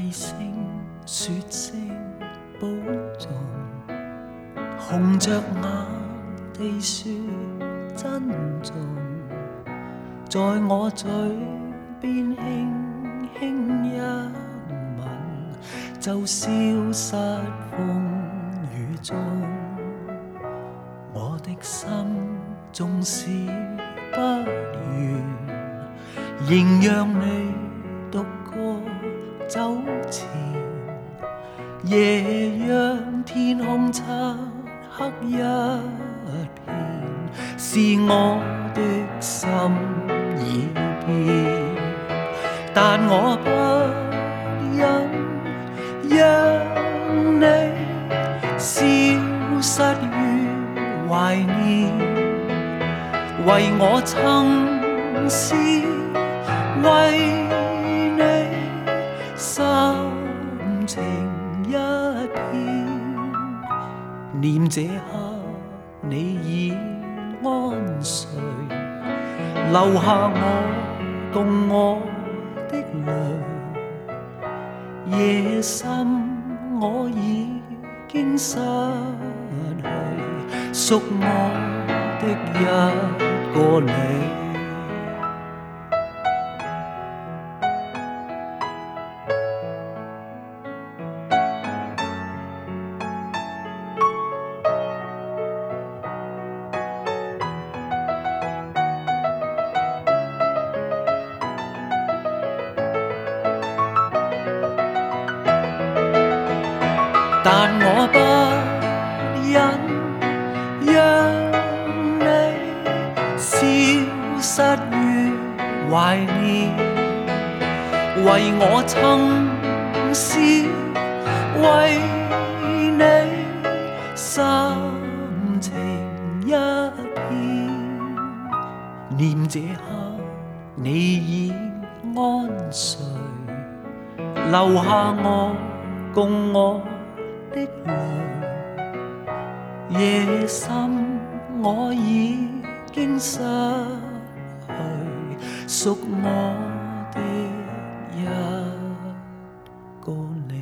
低聲說聲保重，紅着眼地說珍重，在我嘴邊輕輕一吻，就消失風雨中。我的心縱使不願，仍讓你獨個走前，夜讓天空漆黑一片，是我的心已變，但我不忍讓你消失於懷念，為我曾是為你心情一片，念這刻你已安睡，留下我共我的淚，夜深我已經失去屬我的一個你。但我不忍讓你消失於懷念，為我曾是為你心情一片，念這刻你已安睡，留下我共我的淚，夜深我已經失去屬我的一個你。